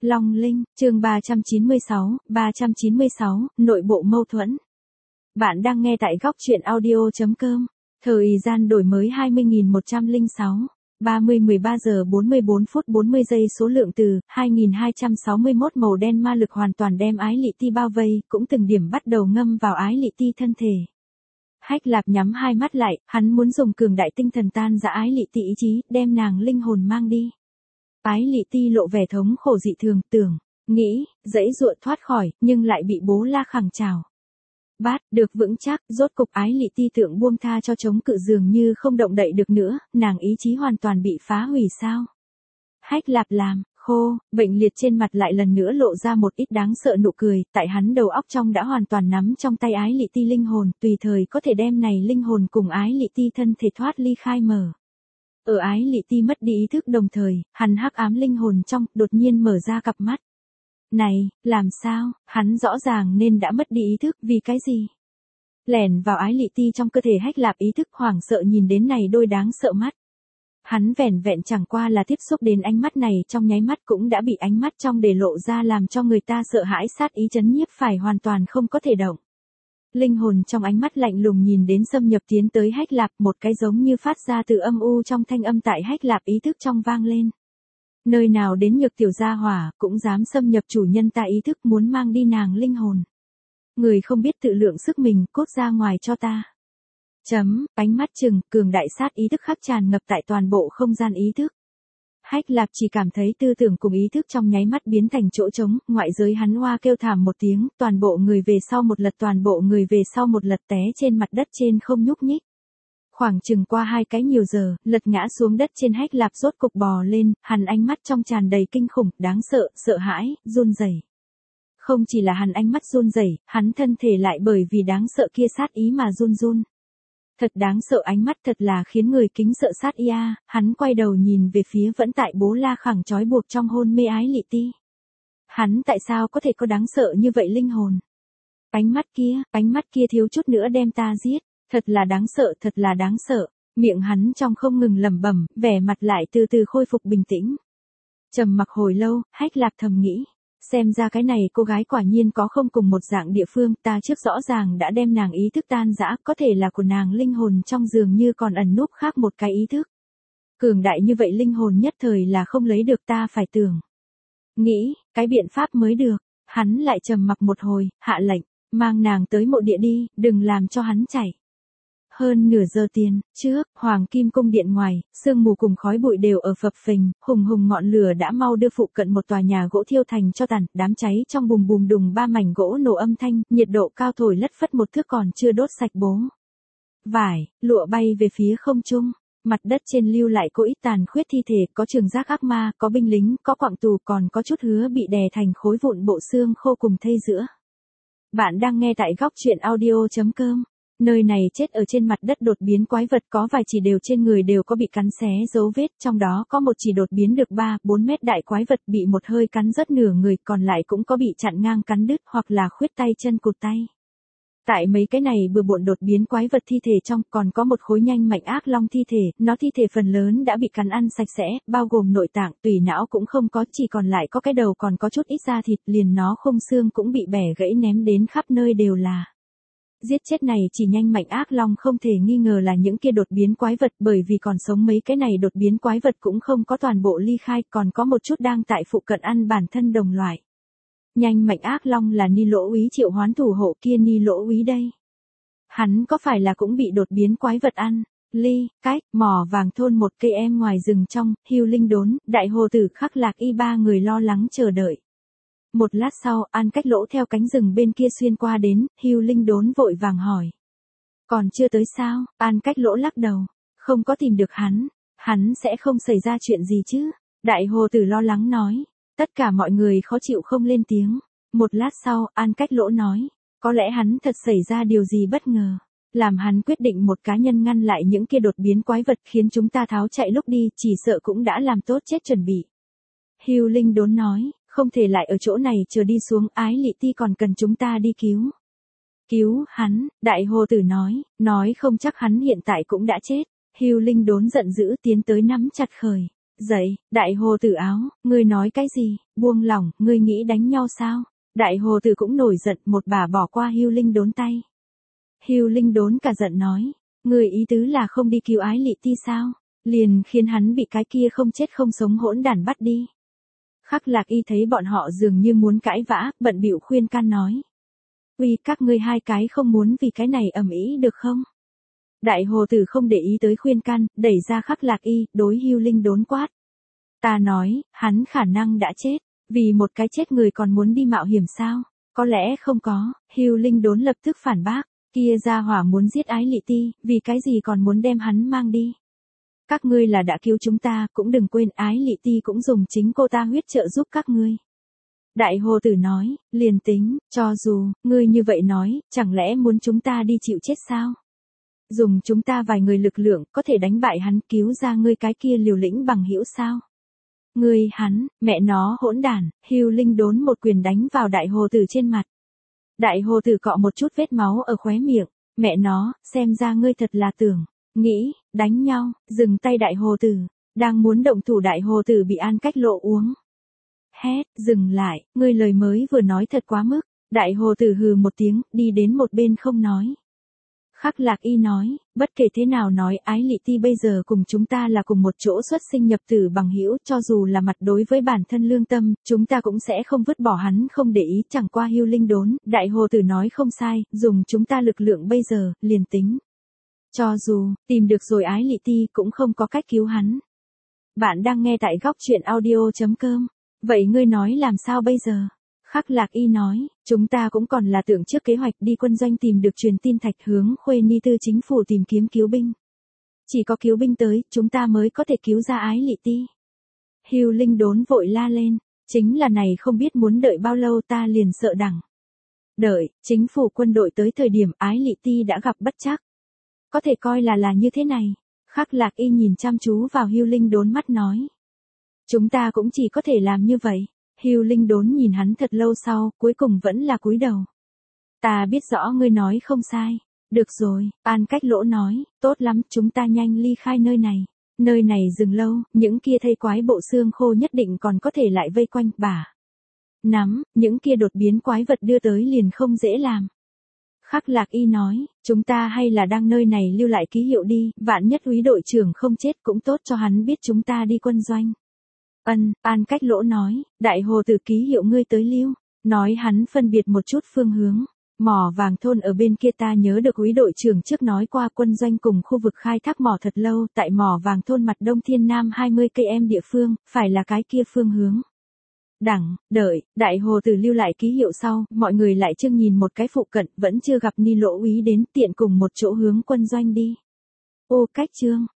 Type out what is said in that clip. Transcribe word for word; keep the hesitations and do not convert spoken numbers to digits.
Long Linh, chương ba trăm chín mươi sáu, ba trăm chín mươi sáu, nội bộ mâu thuẫn. Bạn đang nghe tại góc truyện audio chấm com. Thời gian đổi mới hai mươi nghìn một trăm lẻ sáu, ba mươi mười ba giờ bốn mươi bốn phút bốn mươi giây. Số lượng từ hai nghìn hai trăm sáu mươi mốt. Màu đen ma lực hoàn toàn đem Ái Lị Ti bao vây, cũng từng điểm bắt đầu ngâm vào Ái Lị Ti thân thể. Hách Lạp nhắm hai mắt lại, hắn muốn dùng cường đại tinh thần tan rã Ái Lị Ti ý chí, đem nàng linh hồn mang đi. Ái Lị Ti lộ vẻ thống khổ dị thường, tưởng, nghĩ, dãy dụa thoát khỏi, nhưng lại bị Bố La Khẳng trảo. Bát, được vững chắc, rốt cục Ái Lị Ti tưởng buông tha cho chống cự dường như không động đậy được nữa, nàng ý chí hoàn toàn bị phá hủy sao. Hách Lạp làm, khô, bệnh liệt trên mặt lại lần nữa lộ ra một ít đáng sợ nụ cười, tại hắn đầu óc trong đã hoàn toàn nắm trong tay Ái Lị Ti linh hồn, tùy thời có thể đem này linh hồn cùng Ái Lị Ti thân thể thoát ly khai mở. Ở Ái Lị Ti mất đi ý thức đồng thời, hắn hắc ám linh hồn trong, đột nhiên mở ra cặp mắt. Này, làm sao, hắn rõ ràng nên đã mất đi ý thức, vì cái gì? Lẻn vào Ái Lị Ti trong cơ thể Hách Lạp ý thức hoảng sợ nhìn đến này đôi đáng sợ mắt. Hắn vẻn vẹn chẳng qua là tiếp xúc đến ánh mắt này trong nháy mắt cũng đã bị ánh mắt trong để lộ ra làm cho người ta sợ hãi sát ý chấn nhiếp phải hoàn toàn không có thể động. Linh hồn trong ánh mắt lạnh lùng nhìn đến xâm nhập tiến tới Hách Lạp, một cái giống như phát ra từ âm u trong thanh âm tại Hách Lạp ý thức trong vang lên. Nơi nào đến nhược tiểu gia hỏa, cũng dám xâm nhập chủ nhân ta ý thức, muốn mang đi nàng linh hồn. Người không biết tự lượng sức mình, cút ra ngoài cho ta. Chấm, ánh mắt trừng, cường đại sát ý thức khắp tràn ngập tại toàn bộ không gian ý thức. Hách Lạp chỉ cảm thấy tư tưởng cùng ý thức trong nháy mắt biến thành chỗ trống, ngoại giới hắn hoa kêu thảm một tiếng, toàn bộ người về sau một lật toàn bộ người về sau một lật té trên mặt đất trên không nhúc nhích. Khoảng chừng qua hai cái nhiều giờ, lật ngã xuống đất trên Hách Lạp rốt cục bò lên, hắn ánh mắt trong tràn đầy kinh khủng, đáng sợ, sợ hãi, run rẩy. Không chỉ là hắn ánh mắt run rẩy, hắn thân thể lại bởi vì đáng sợ kia sát ý mà run run. Thật đáng sợ, ánh mắt thật là khiến người kính sợ sát ý a. Hắn quay đầu nhìn về phía vẫn tại Bố La Khẳng trói buộc trong hôn mê Ái Lị Ti. Hắn tại sao có thể có đáng sợ như vậy linh hồn? Ánh mắt kia, ánh mắt kia thiếu chút nữa đem ta giết, thật là đáng sợ, thật là đáng sợ. Miệng hắn trong không ngừng lẩm bẩm, vẻ mặt lại từ từ khôi phục bình tĩnh. Trầm mặc hồi lâu, Hách Lạp thầm nghĩ. Xem ra cái này cô gái quả nhiên có không cùng một dạng địa phương, ta trước rõ ràng đã đem nàng ý thức tan rã, có thể là của nàng linh hồn trong dường như còn ẩn núp khác một cái ý thức. Cường đại như vậy linh hồn nhất thời là không lấy được, ta phải tưởng. Nghĩ, cái biện pháp mới được, hắn lại trầm mặc một hồi, hạ lệnh, mang nàng tới mộ địa đi, đừng làm cho hắn chạy. Hơn nửa giờ tiền, trước, Hoàng Kim Cung điện ngoài, sương mù cùng khói bụi đều ở phập phình, hùng hùng ngọn lửa đã mau đưa phụ cận một tòa nhà gỗ thiêu thành cho tàn, đám cháy trong bùm bùm đùng ba mảnh gỗ nổ âm thanh, nhiệt độ cao thổi lất phất một thước còn chưa đốt sạch bố. Vải, lụa bay về phía không trung, mặt đất trên lưu lại có ít tàn khuyết thi thể, có trường giác ác ma, có binh lính, có quặng tù, còn có chút hứa bị đè thành khối vụn bộ xương khô cùng thây giữa. Bạn đang nghe tại góc truyện audio chấm com. Nơi này chết ở trên mặt đất đột biến quái vật có vài chỉ đều trên người đều có bị cắn xé dấu vết, trong đó có một chỉ đột biến được ba, bốn mét đại quái vật bị một hơi cắn rớt nửa người, còn lại cũng có bị chặn ngang cắn đứt hoặc là khuyết tay chân cụt tay. Tại mấy cái này bừa bộn đột biến quái vật thi thể trong còn có một khối nhanh mạnh ác long thi thể, nó thi thể phần lớn đã bị cắn ăn sạch sẽ, bao gồm nội tạng, tủy não cũng không có, chỉ còn lại có cái đầu còn có chút ít da thịt, liền nó khung xương cũng bị bẻ gãy ném đến khắp nơi đều là. Giết chết này chỉ nhanh mạnh ác long không thể nghi ngờ là những kia đột biến quái vật, bởi vì còn sống mấy cái này đột biến quái vật cũng không có toàn bộ ly khai, còn có một chút đang tại phụ cận ăn bản thân đồng loại. Nhanh mạnh ác long là Ni Lỗ Úy triệu hoán thủ hộ kia, Ni Lỗ Úy đây. Hắn có phải là cũng bị đột biến quái vật ăn? Ly, cách, mỏ vàng thôn một cây em ngoài rừng trong, Hưu Linh Đốn, Đại Hồ Tử Khắc Lạc Y ba người lo lắng chờ đợi. Một lát sau, An Cách Lỗ theo cánh rừng bên kia xuyên qua đến, Hưu Linh Đốn vội vàng hỏi. Còn chưa tới sao? An Cách Lỗ lắc đầu. Không có tìm được hắn. Hắn sẽ không xảy ra chuyện gì chứ? Đại Hồ Tử lo lắng nói. Tất cả mọi người khó chịu không lên tiếng. Một lát sau, An Cách Lỗ nói. Có lẽ hắn thật xảy ra điều gì bất ngờ. Làm hắn quyết định một cá nhân ngăn lại những kia đột biến quái vật khiến chúng ta tháo chạy lúc đi, chỉ sợ cũng đã làm tốt chết chuẩn bị. Hưu Linh Đốn nói. Không thể lại ở chỗ này chờ đi xuống, Ái Lị Ti còn cần chúng ta đi cứu. Cứu hắn, Đại Hồ Tử nói, nói không chắc hắn hiện tại cũng đã chết. Hưu Linh Đốn giận dữ tiến tới nắm chặt khởi. Dậy, đại hồ tử áo, ngươi nói cái gì, buông lỏng, ngươi nghĩ đánh nhau sao? Đại hồ tử cũng nổi giận, một bà bỏ qua Hưu Linh Đốn tay. Hưu Linh Đốn cả giận nói, ngươi ý tứ là không đi cứu Ái Lị Ti sao? Liền khiến hắn bị cái kia không chết không sống hỗn đản bắt đi. Khắc Lạc Y thấy bọn họ dường như muốn cãi vã, bận bịu khuyên can nói. Uy, các ngươi hai cái không muốn vì cái này ầm ĩ được không? Đại hồ tử không để ý tới khuyên can, đẩy ra Khắc Lạc Y, đối Hưu Linh Đốn quát. Ta nói, hắn khả năng đã chết, vì một cái chết người còn muốn đi mạo hiểm sao? Có lẽ không có, Hưu Linh Đốn lập tức phản bác, kia gia hỏa muốn giết Ái Lị Ti, vì cái gì còn muốn đem hắn mang đi? Các ngươi là đã cứu chúng ta, cũng đừng quên Ái Lị Ti cũng dùng chính cô ta huyết trợ giúp các ngươi. Đại hồ tử nói, liền tính, cho dù, ngươi như vậy nói, chẳng lẽ muốn chúng ta đi chịu chết sao? Dùng chúng ta vài người lực lượng, có thể đánh bại hắn, cứu ra ngươi cái kia liều lĩnh bằng hữu sao? Ngươi, hắn, mẹ nó hỗn đản, Hưu Linh Đốn một quyền đánh vào đại hồ tử trên mặt. Đại hồ tử cọ một chút vết máu ở khóe miệng, mẹ nó, xem ra ngươi thật là tưởng, nghĩ, đánh nhau, dừng tay đại hồ tử, đang muốn động thủ đại hồ tử bị An Cách Lộ uống. Hét, dừng lại, ngươi lời mới vừa nói thật quá mức, đại hồ tử hừ một tiếng, đi đến một bên không nói. Khắc Lạc Y nói, bất kể thế nào nói Ái Lị Ti bây giờ cùng chúng ta là cùng một chỗ xuất sinh nhập tử bằng hữu, cho dù là mặt đối với bản thân lương tâm, chúng ta cũng sẽ không vứt bỏ hắn không để ý, chẳng qua Hưu Linh Đốn, đại hồ tử nói không sai, dùng chúng ta lực lượng bây giờ, liền tính. Cho dù, tìm được rồi Ái Lị Ti cũng không có cách cứu hắn. Bạn đang nghe tại góc truyện audio chấm com, vậy ngươi nói làm sao bây giờ? Khắc Lạc Y nói, chúng ta cũng còn là tưởng trước kế hoạch đi quân doanh tìm được truyền tin thạch hướng Khuê Ni Tư chính phủ tìm kiếm cứu binh. Chỉ có cứu binh tới, chúng ta mới có thể cứu ra Ái Lị Ti. Hưu Linh Đốn vội la lên, chính là này không biết muốn đợi bao lâu ta liền sợ đẳng. Đợi, chính phủ quân đội tới thời điểm Ái Lị Ti đã gặp bất trắc. Có thể coi là là như thế này. Khắc Lạc Y nhìn chăm chú vào Hưu Linh Đốn mắt nói. Chúng ta cũng chỉ có thể làm như vậy. Hưu Linh Đốn nhìn hắn thật lâu sau, cuối cùng vẫn là cúi đầu. Ta biết rõ ngươi nói không sai. Được rồi, An Cách Lỗ nói, tốt lắm, chúng ta nhanh ly khai nơi này. Nơi này dừng lâu, những kia thây quái bộ xương khô nhất định còn có thể lại vây quanh, bả. Nắm, những kia đột biến quái vật đưa tới liền không dễ làm. Khắc Lạc Y nói, chúng ta hay là đang nơi này lưu lại ký hiệu đi, vạn nhất úy đội trưởng không chết cũng tốt cho hắn biết chúng ta đi quân doanh. Ân, An Cách Lỗ nói, đại hồ tử ký hiệu ngươi tới lưu, nói hắn phân biệt một chút phương hướng. Mỏ vàng thôn ở bên kia ta nhớ được úy đội trưởng trước nói qua quân doanh cùng khu vực khai thác mỏ thật lâu, tại mỏ vàng thôn mặt đông thiên nam hai mươi cây em địa phương, phải là cái kia phương hướng. Đẳng, đợi, đại hồ tử lưu lại ký hiệu sau, mọi người lại trưng nhìn một cái phụ cận, vẫn chưa gặp Ni Lỗ úy đến, tiện cùng một chỗ hướng quân doanh đi. Ô cách chương,